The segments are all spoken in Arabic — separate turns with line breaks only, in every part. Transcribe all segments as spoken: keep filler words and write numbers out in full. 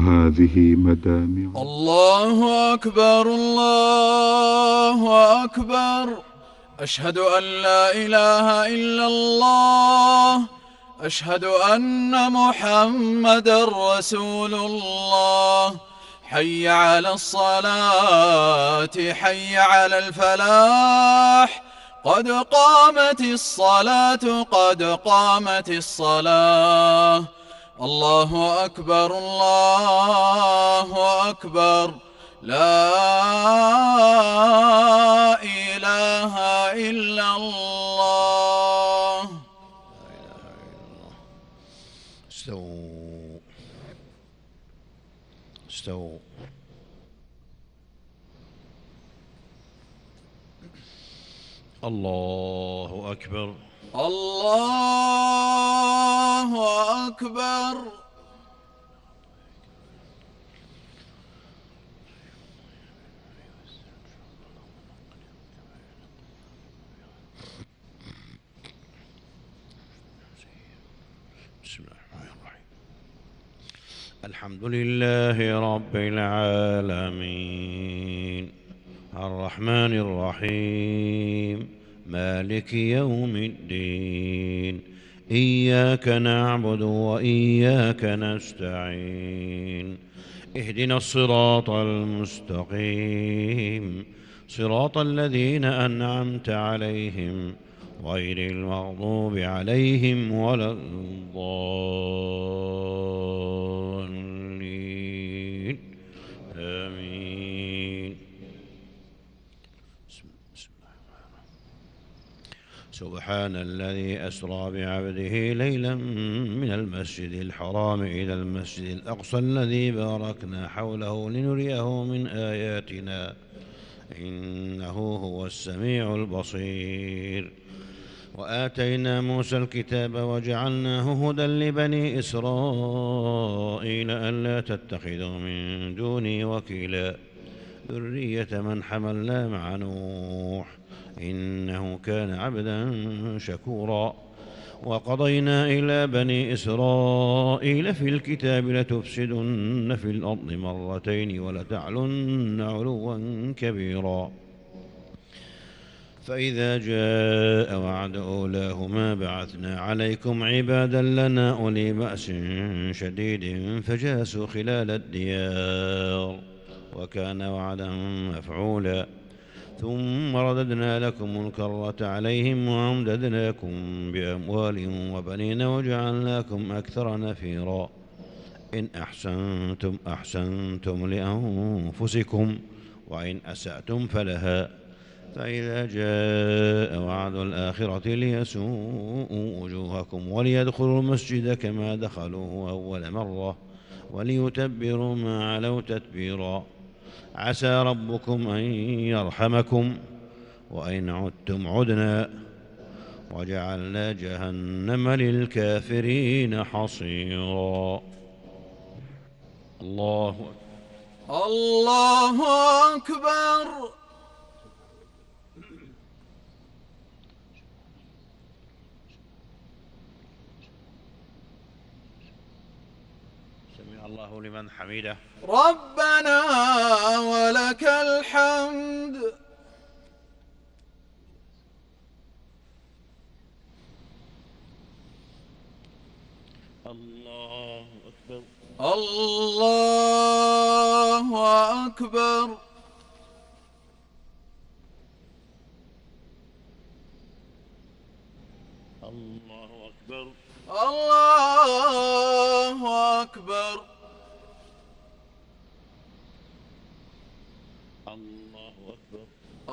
هذه مدامع.
الله أكبر الله أكبر. أشهد أن لا إله إلا الله. أشهد أن محمدًا رسول الله. حي على الصلاة حي على الفلاح. قد قامت الصلاة قد قامت الصلاة. الله أكبر الله أكبر. لا إله إلا الله.
استووا استووا. الله أكبر
الله أكبر.
بسم الله الرحمن الرحيم. الحمد لله رب العالمين الرحمن الرحيم مالك يوم الدين. إياك نعبد وإياك نستعين. اهدنا الصراط المستقيم صراط الذين أنعمت عليهم غير المغضوب عليهم ولا الضالين. آمين. سبحان الذي أسرى بعبده ليلا من المسجد الحرام إلى المسجد الأقصى الذي باركنا حوله لنريه من آياتنا إنه هو السميع البصير. وآتينا موسى الكتاب وجعلناه هدى لبني إسرائيل ألا تتخذوا من دوني وكيلا ذرية من حملنا مع نوح إنه كان عبدا شكورا. وقضينا إلى بني إسرائيل في الكتاب لتفسدن في الأرض مرتين ولتعلن علوا كبيرا. فإذا جاء وعد أولاهما بعثنا عليكم عبادا لنا أولي بأس شديد فجاسوا خلال الديار وكان وعدا مفعولا. ثم رددنا لكم الكرة عليهم وأمددناكم بأموال وبنين وجعلناكم أكثر نفيرا. إن أحسنتم أحسنتم لأنفسكم وإن أسأتم فلها. فإذا جاء وعد الآخرة ليسوءوا وجوهكم وليدخلوا المسجد كما دخلوه أول مرة وليتبروا ما علوا تتبيرا. عسى ربكم أن يرحمكم وإن عدتم عدنا وجعلنا جهنم للكافرين حصيرا. الله
الله أكبر.
سمع الله لمن حمده.
ربنا ولك الحمد.
الله أكبر
الله أكبر.
الله أكبر
الله أكبر.
الله أكبر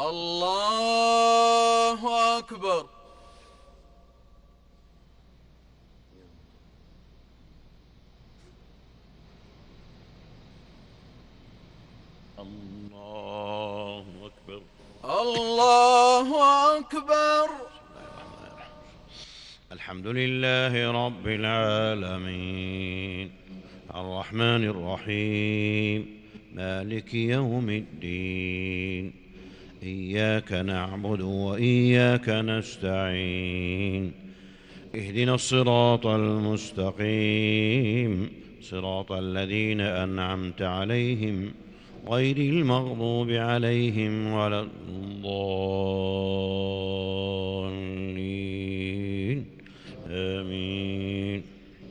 الله أكبر.
الله أكبر
الله أكبر.
الحمد لله رب العالمين الرحمن الرحيم مالك يوم الدين. إياك نعبد وإياك نستعين. اهدنا الصراط المستقيم صراط الذين أنعمت عليهم غير المغضوب عليهم ولا الضالين آمين.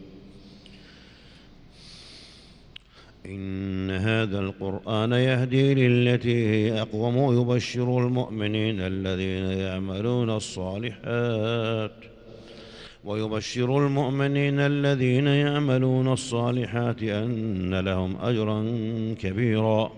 إن هذا القرآن يهدي للتي هي أقوم ويبشر المؤمنين الذين يعملون الصالحات ويبشر المؤمنين الذين يعملون الصالحات أن لهم أجرا كبيرا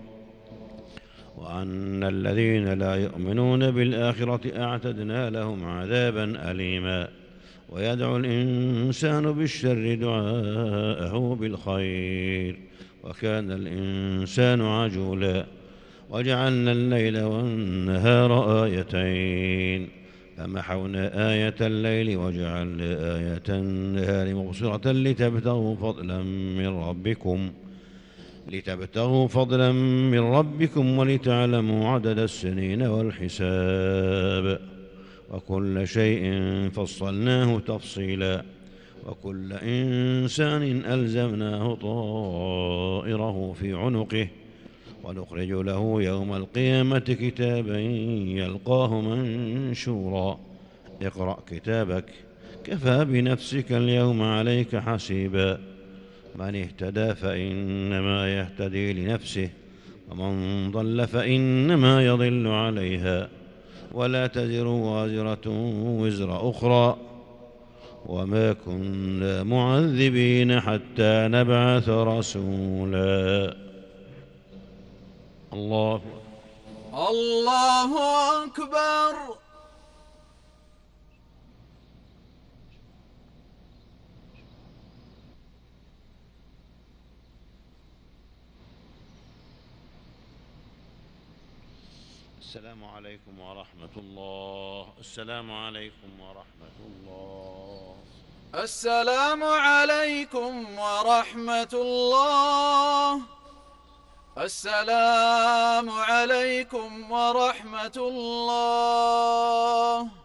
وأن الذين لا يؤمنون بالآخرة أعتدنا لهم عذابا أليما. ويدعو الإنسان بالشر دعاءه بالخير وكان الإنسان عجولا. وجعلنا الليل والنهار آيتين فمحونا آية الليل وجعلنا آية النهار مبصرة لتبتغوا فضلا من ربكم لتبتغوا فضلا من ربكم ولتعلموا عدد السنين والحساب وكل شيء فصلناه تفصيلا. وكل إنسان ألزمناه طائره في عنقه ونخرج له يوم القيامة كتابا يلقاه منشورا. اقرأ كتابك كفى بنفسك اليوم عليك حسيبا. من اهتدى فإنما يهتدي لنفسه ومن ضل فإنما يضل عليها ولا تزر وازرة وزر أخرى وما كنا معذبين حتى نبعث رسولا. الله
الله أكبر.
السلام عليكم ورحمة الله. السلام عليكم ورحمة الله.
السلام عليكم ورحمة الله. السلام عليكم ورحمة الله.